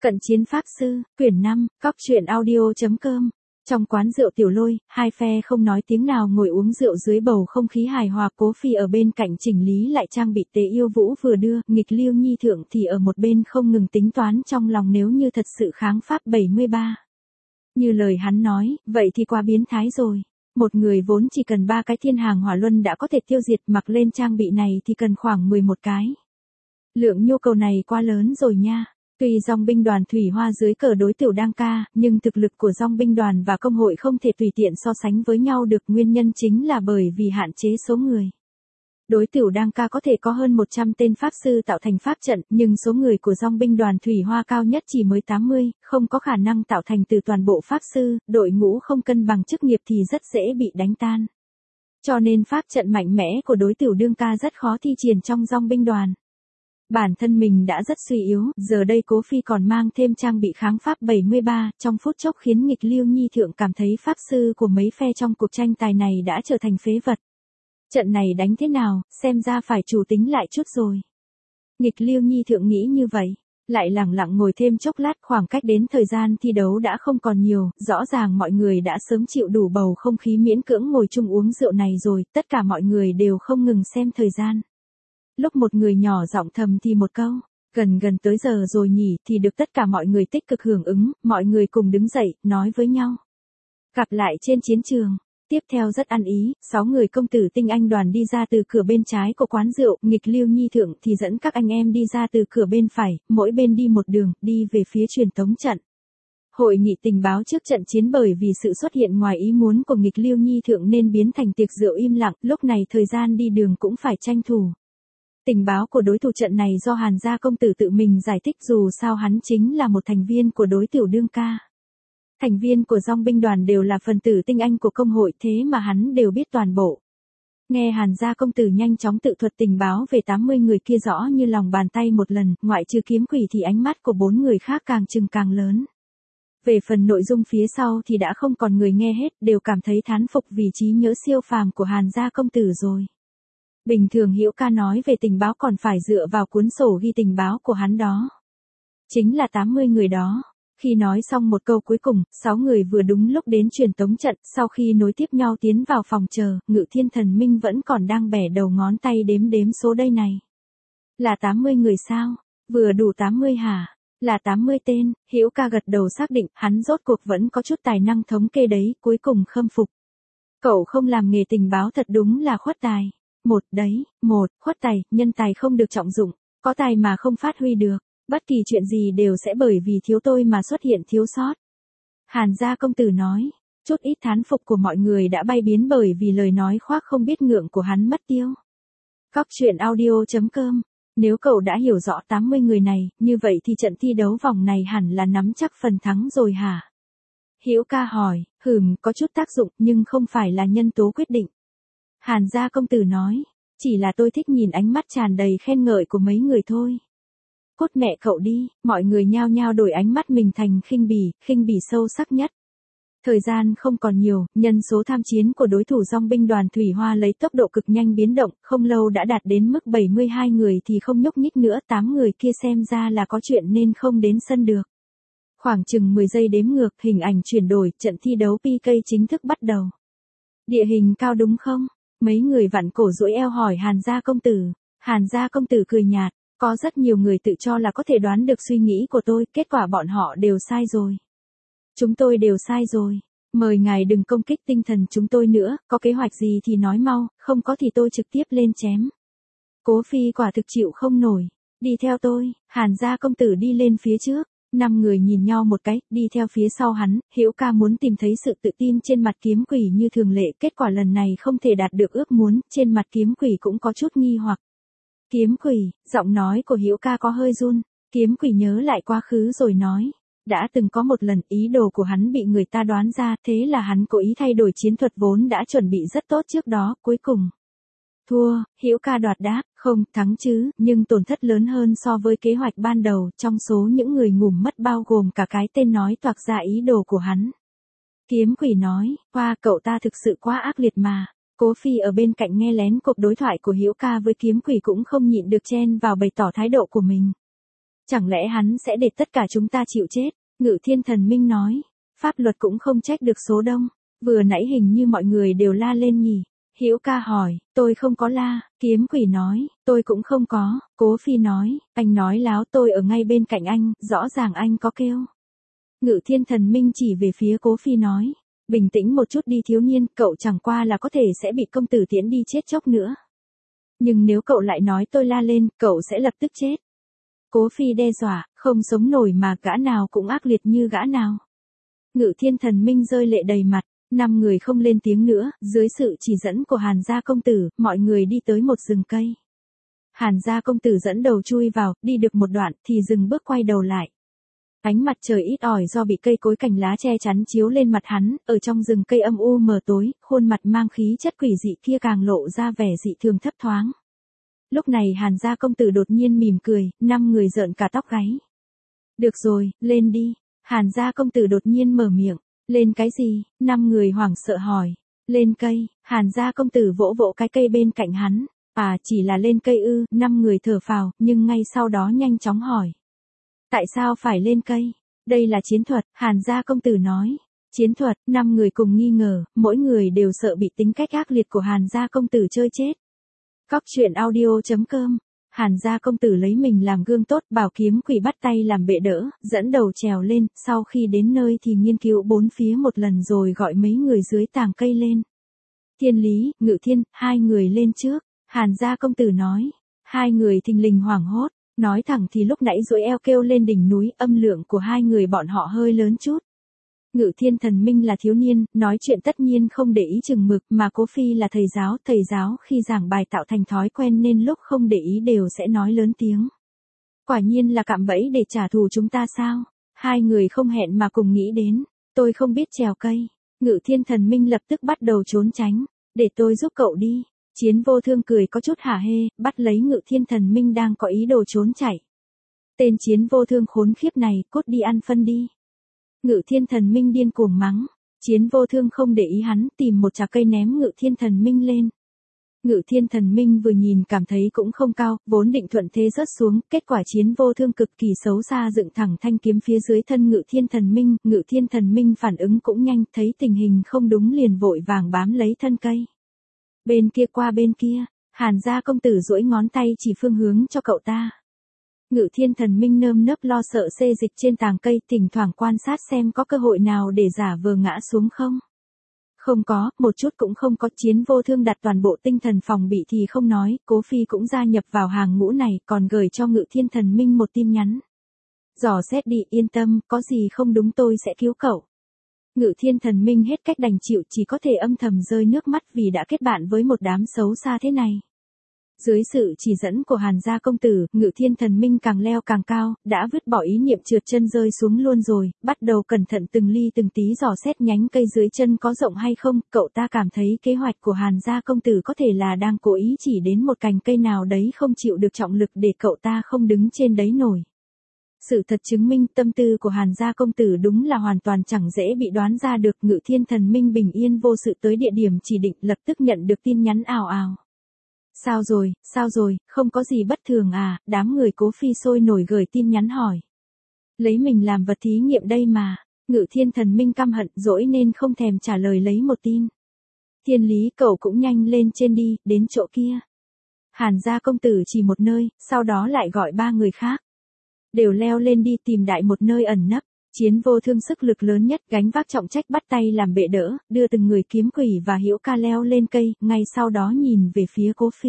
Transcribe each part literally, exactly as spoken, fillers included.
Cận chiến pháp sư, quyển năm, cóc truyện audio chấm com. Trong quán rượu Tiểu Lôi, hai phe không nói tiếng nào ngồi uống rượu dưới bầu không khí hài hòa. Cố Phi ở bên cạnh chỉnh lý lại trang bị Tế Yêu Vũ vừa đưa, nghịch Lưu Nhi Thượng thì ở một bên không ngừng tính toán trong lòng nếu như thật sự kháng pháp bảy mươi ba. Như lời hắn nói, vậy thì quá biến thái rồi. Một người vốn chỉ cần ba cái thiên hàng hỏa luân đã có thể tiêu diệt, mặc lên trang bị này thì cần khoảng mười một cái. Lượng nhu cầu này quá lớn rồi nha. Tuy dòng binh đoàn Thủy Hoa dưới cờ đối Tiểu Đăng Ca, nhưng thực lực của dòng binh đoàn và công hội không thể tùy tiện so sánh với nhau được, nguyên nhân chính là bởi vì hạn chế số người. Đối Tiểu Đăng Ca có thể có hơn một trăm tên pháp sư tạo thành pháp trận, nhưng số người của dòng binh đoàn Thủy Hoa cao nhất chỉ mới tám mươi, không có khả năng tạo thành từ toàn bộ pháp sư, đội ngũ không cân bằng chức nghiệp thì rất dễ bị đánh tan. Cho nên pháp trận mạnh mẽ của đối Tiểu Đăng Ca rất khó thi triển trong dòng binh đoàn. Bản thân mình đã rất suy yếu, giờ đây Cố Phi còn mang thêm trang bị kháng pháp bảy mươi ba, trong phút chốc khiến nghịch Lưu Nhi Thượng cảm thấy pháp sư của mấy phe trong cuộc tranh tài này đã trở thành phế vật. Trận này đánh thế nào, xem ra phải chủ tính lại chút rồi. Nghịch Lưu Nhi Thượng nghĩ như vậy, lại lặng lặng ngồi thêm chốc lát, khoảng cách đến thời gian thi đấu đã không còn nhiều, rõ ràng mọi người đã sớm chịu đủ bầu không khí miễn cưỡng ngồi chung uống rượu này rồi, tất cả mọi người đều không ngừng xem thời gian. Lúc một người nhỏ giọng thầm thì một câu, gần gần tới giờ rồi nhỉ, thì được tất cả mọi người tích cực hưởng ứng, mọi người cùng đứng dậy, nói với nhau. Gặp lại trên chiến trường. Tiếp theo rất ăn ý, sáu người công tử tinh anh đoàn đi ra từ cửa bên trái của quán rượu, nghịch Lưu Nhi Thượng thì dẫn các anh em đi ra từ cửa bên phải, mỗi bên đi một đường, đi về phía truyền tống trận. Hội nghị tình báo trước trận chiến bởi vì sự xuất hiện ngoài ý muốn của nghịch Lưu Nhi Thượng nên biến thành tiệc rượu im lặng, lúc này thời gian đi đường cũng phải tranh thủ. Tình báo của đối thủ trận này do Hàn gia công tử tự mình giải thích, dù sao hắn chính là một thành viên của đối Tiểu Đăng Ca. Thành viên của dòng binh đoàn đều là phần tử tinh anh của công hội, thế mà hắn đều biết toàn bộ. Nghe Hàn gia công tử nhanh chóng tự thuật tình báo về tám mươi người kia rõ như lòng bàn tay một lần, ngoại trừ kiếm quỷ thì ánh mắt của bốn người khác càng chừng càng lớn. Về phần nội dung phía sau thì đã không còn người nghe hết, đều cảm thấy thán phục vì trí nhớ siêu phàm của Hàn gia công tử rồi. Bình thường Hữu Ca nói về tình báo còn phải dựa vào cuốn sổ ghi tình báo của hắn đó. Chính là tám mươi người đó. Khi nói xong một câu cuối cùng, sáu người vừa đúng lúc đến truyền tống trận, sau khi nối tiếp nhau tiến vào phòng chờ, Ngự Thiên Thần Minh vẫn còn đang bẻ đầu ngón tay đếm đếm số đây này. Là tám mươi người sao? Vừa đủ tám mươi hả? Là tám mươi tên, Hữu Ca gật đầu xác định, hắn rốt cuộc vẫn có chút tài năng thống kê đấy, cuối cùng khâm phục. Cậu không làm nghề tình báo thật đúng là khuất tài. Một đấy, một, khuất tài, nhân tài không được trọng dụng, có tài mà không phát huy được, bất kỳ chuyện gì đều sẽ bởi vì thiếu tôi mà xuất hiện thiếu sót. Hàn gia công tử nói, chút ít thán phục của mọi người đã bay biến bởi vì lời nói khoác không biết ngượng của hắn mất tiêu. Cóc truyện audio chấm com. Nếu cậu đã hiểu rõ tám mươi người này, như vậy thì trận thi đấu vòng này hẳn là nắm chắc phần thắng rồi hả? Hữu Ca hỏi, hừm, có chút tác dụng nhưng không phải là nhân tố quyết định. Hàn gia công tử nói, chỉ là tôi thích nhìn ánh mắt tràn đầy khen ngợi của mấy người thôi. Cút mẹ cậu đi, mọi người nhao nhao đổi ánh mắt mình thành khinh bỉ, khinh bỉ sâu sắc nhất. Thời gian không còn nhiều, nhân số tham chiến của đối thủ dòng binh đoàn Thủy Hoa lấy tốc độ cực nhanh biến động, không lâu đã đạt đến mức bảy mươi hai người thì không nhúc nhích nữa, tám người kia xem ra là có chuyện nên không đến sân được. Khoảng chừng mười giây đếm ngược, hình ảnh chuyển đổi, trận thi đấu pê ca chính thức bắt đầu. Địa hình cao đúng không? Mấy người vặn cổ duỗi eo hỏi Hàn gia công tử. Hàn gia công tử cười nhạt, có rất nhiều người tự cho là có thể đoán được suy nghĩ của tôi, kết quả bọn họ đều sai rồi. Chúng tôi đều sai rồi. Mời ngài đừng công kích tinh thần chúng tôi nữa, có kế hoạch gì thì nói mau, không có thì tôi trực tiếp lên chém. Cố Phi quả thực chịu không nổi. Đi theo tôi, Hàn gia công tử đi lên phía trước. Năm người nhìn nhau một cái, đi theo phía sau hắn. Hữu Ca muốn tìm thấy sự tự tin trên mặt kiếm quỷ như thường lệ, kết quả lần này không thể đạt được ước muốn, trên mặt kiếm quỷ cũng có chút nghi hoặc. Kiếm quỷ, giọng nói của Hữu Ca có hơi run, kiếm quỷ nhớ lại quá khứ rồi nói. Đã từng có một lần ý đồ của hắn bị người ta đoán ra, thế là hắn cố ý thay đổi chiến thuật vốn đã chuẩn bị rất tốt trước đó, cuối cùng. Thua, Hữu Ca đoạt đáp, không, thắng chứ, nhưng tổn thất lớn hơn so với kế hoạch ban đầu, trong số những người ngủm mất bao gồm cả cái tên nói toạc ra ý đồ của hắn. Kiếm quỷ nói, hoa cậu ta thực sự quá ác liệt mà. Cố Phi ở bên cạnh nghe lén cuộc đối thoại của Hữu Ca với kiếm quỷ cũng không nhịn được chen vào bày tỏ thái độ của mình. Chẳng lẽ hắn sẽ để tất cả chúng ta chịu chết? Ngự Thiên Thần Minh nói. Pháp luật cũng không trách được số đông. Vừa nãy hình như mọi người đều la lên nhỉ? Hữu Ca hỏi. Tôi không có la. Kiếm Quỷ nói. Tôi cũng không có. Cố Phi nói. Anh nói láo, tôi ở ngay bên cạnh anh, rõ ràng anh có kêu. Ngự Thiên Thần Minh chỉ về phía Cố Phi nói. Bình tĩnh một chút đi thiếu niên, cậu chẳng qua là có thể sẽ bị công tử tiễn đi chết chóc nữa. Nhưng nếu cậu lại nói tôi la lên, cậu sẽ lập tức chết. Cố Phi đe dọa, không sống nổi mà gã nào cũng ác liệt như gã nào. Ngự Thiên Thần Minh rơi lệ đầy mặt, năm người không lên tiếng nữa, dưới sự chỉ dẫn của Hàn gia công tử, mọi người đi tới một rừng cây. Hàn gia công tử dẫn đầu chui vào, đi được một đoạn thì dừng bước quay đầu lại. Ánh mặt trời ít ỏi do bị cây cối cành lá che chắn chiếu lên mặt hắn, ở trong rừng cây âm u mờ tối, khuôn mặt mang khí chất quỷ dị kia càng lộ ra vẻ dị thường thấp thoáng. Lúc này Hàn gia công tử đột nhiên mỉm cười, năm người rợn cả tóc gáy. Được rồi, lên đi. Hàn gia công tử đột nhiên mở miệng. Lên cái gì? Năm người hoảng sợ hỏi. Lên cây. Hàn gia công tử vỗ vỗ cái cây bên cạnh hắn. À, chỉ là lên cây ư? Năm người thở phào, nhưng ngay sau đó nhanh chóng hỏi. Tại sao phải lên cây? Đây là chiến thuật, Hàn gia công tử nói. Chiến thuật, năm người cùng nghi ngờ, mỗi người đều sợ bị tính cách ác liệt của Hàn gia công tử chơi chết. Cóc truyện audio chấm com. Hàn gia công tử lấy mình làm gương tốt, bảo Kiếm Quỷ bắt tay làm bệ đỡ, dẫn đầu trèo lên, sau khi đến nơi thì nghiên cứu bốn phía một lần rồi gọi mấy người dưới tàng cây lên. Thiên Lý, Ngự Thiên, hai người lên trước, Hàn gia công tử nói. Hai người thình lình hoảng hốt, nói thẳng thì lúc nãy duỗi eo kêu lên đỉnh núi, âm lượng của hai người bọn họ hơi lớn chút. Ngự Thiên Thần Minh là thiếu niên, nói chuyện tất nhiên không để ý chừng mực, mà Cố Phi là thầy giáo, thầy giáo khi giảng bài tạo thành thói quen nên lúc không để ý đều sẽ nói lớn tiếng. Quả nhiên là cạm bẫy để trả thù chúng ta sao? Hai người không hẹn mà cùng nghĩ đến. Tôi không biết trèo cây. Ngự Thiên Thần Minh lập tức bắt đầu trốn tránh. Để tôi giúp cậu đi. Chiến Vô Thương cười có chút hả hê, bắt lấy Ngự Thiên Thần Minh đang có ý đồ trốn chạy. Tên Chiến Vô Thương khốn khiếp này, cút đi ăn phân đi. Ngự Thiên Thần Minh điên cuồng mắng. Chiến Vô Thương không để ý hắn, tìm một chạc cây ném Ngự Thiên Thần Minh lên. Ngự Thiên Thần Minh vừa nhìn cảm thấy cũng không cao, vốn định thuận thế rớt xuống, kết quả Chiến Vô Thương cực kỳ xấu xa dựng thẳng thanh kiếm phía dưới thân Ngự Thiên Thần Minh, Ngự Thiên Thần Minh phản ứng cũng nhanh, thấy tình hình không đúng liền vội vàng bám lấy thân cây. Bên kia qua bên kia, Hàn gia công tử duỗi ngón tay chỉ phương hướng cho cậu ta. Ngự Thiên Thần Minh nơm nớp lo sợ xê dịch trên tàng cây, thỉnh thoảng quan sát xem có cơ hội nào để giả vờ ngã xuống không. Không có, một chút cũng không có. Chiến Vô Thương đặt toàn bộ tinh thần phòng bị thì không nói, Cố Phi cũng gia nhập vào hàng ngũ này, còn gửi cho Ngự Thiên Thần Minh một tin nhắn. Dò xét đi, yên tâm, có gì không đúng tôi sẽ cứu cậu. Ngự Thiên Thần Minh hết cách đành chịu, chỉ có thể âm thầm rơi nước mắt vì đã kết bạn với một đám xấu xa thế này. Dưới sự chỉ dẫn của Hàn gia công tử, Ngự Thiên Thần Minh càng leo càng cao, đã vứt bỏ ý niệm trượt chân rơi xuống luôn rồi, bắt đầu cẩn thận từng ly từng tí dò xét nhánh cây dưới chân có rộng hay không. Cậu ta cảm thấy kế hoạch của Hàn gia công tử có thể là đang cố ý chỉ đến một cành cây nào đấy không chịu được trọng lực để cậu ta không đứng trên đấy nổi. Sự thật chứng minh tâm tư của Hàn gia công tử đúng là hoàn toàn chẳng dễ bị đoán ra được. Ngự Thiên Thần Minh bình yên vô sự tới địa điểm chỉ định, lập tức nhận được tin nhắn ào ào. Sao rồi, sao rồi, không có gì bất thường à? Đám người Cố Phi sôi nổi gửi tin nhắn hỏi. Lấy mình làm vật thí nghiệm đây mà. Ngự Thiên Thần Minh căm hận dỗi nên không thèm trả lời lấy một tin. Thiên Lý, cậu cũng nhanh lên trên đi, đến chỗ kia. Hàn gia công tử chỉ một nơi, sau đó lại gọi ba người khác. Đều leo lên đi tìm đại một nơi ẩn nấp. Chiến Vô Thương sức lực lớn nhất gánh vác trọng trách bắt tay làm bệ đỡ, đưa từng người Kiếm Quỷ và Hữu Ca leo lên cây, ngay sau đó nhìn về phía Cố Phi.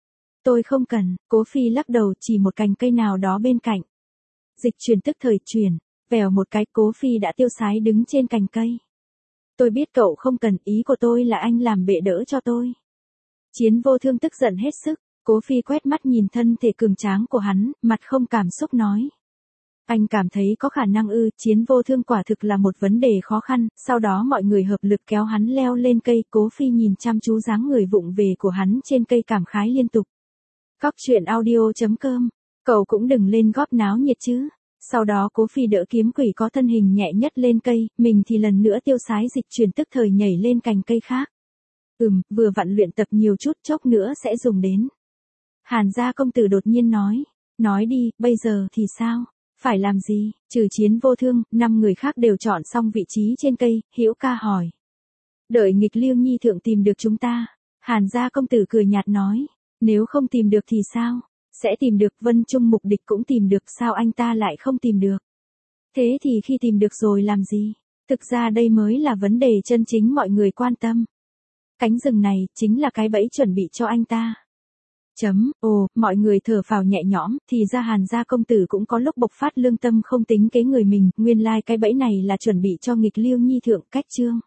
Tôi không cần, Cố Phi lắc đầu chỉ một cành cây nào đó bên cạnh. Dịch chuyển tức thời chuyển, vèo một cái Cố Phi đã tiêu sái đứng trên cành cây. Tôi biết cậu không cần, ý của tôi là anh làm bệ đỡ cho tôi. Chiến Vô Thương tức giận hết sức, Cố Phi quét mắt nhìn thân thể cường tráng của hắn, mặt không cảm xúc nói. Anh cảm thấy có khả năng ư? Chiến Vô Thương quả thực là một vấn đề khó khăn, sau đó mọi người hợp lực kéo hắn leo lên cây, Cố Phi nhìn chăm chú dáng người vụng về của hắn trên cây cảm khái liên tục. Cóc truyện audio chấm com, cậu cũng đừng lên góp náo nhiệt chứ. Sau đó Cố Phi đỡ Kiếm Quỷ có thân hình nhẹ nhất lên cây, mình thì lần nữa tiêu sái dịch chuyển tức thời nhảy lên cành cây khác. Ừm, vừa vặn luyện tập nhiều chút, chốc nữa sẽ dùng đến. Hàn gia công tử đột nhiên nói. Nói đi, bây giờ thì sao? Phải làm gì? Trừ Chiến Vô Thương, năm người khác đều chọn xong vị trí trên cây, Hữu Ca hỏi. Đợi nghịch Liêu Nhi thượng tìm được chúng ta. Hàn gia công tử cười nhạt nói. Nếu không tìm được thì sao? Sẽ tìm được, Vân Trung mục địch cũng tìm được, sao anh ta lại không tìm được? Thế thì khi tìm được rồi làm gì? Thực ra đây mới là vấn đề chân chính mọi người quan tâm. Cánh rừng này, chính là cái bẫy chuẩn bị cho anh ta. Chấm, ồ, mọi người thở phào nhẹ nhõm, thì ra Hàn gia công tử cũng có lúc bộc phát lương tâm không tính kế người mình, nguyên lai like cái bẫy này là chuẩn bị cho nghịch Liêu Nhi thượng, cách chương.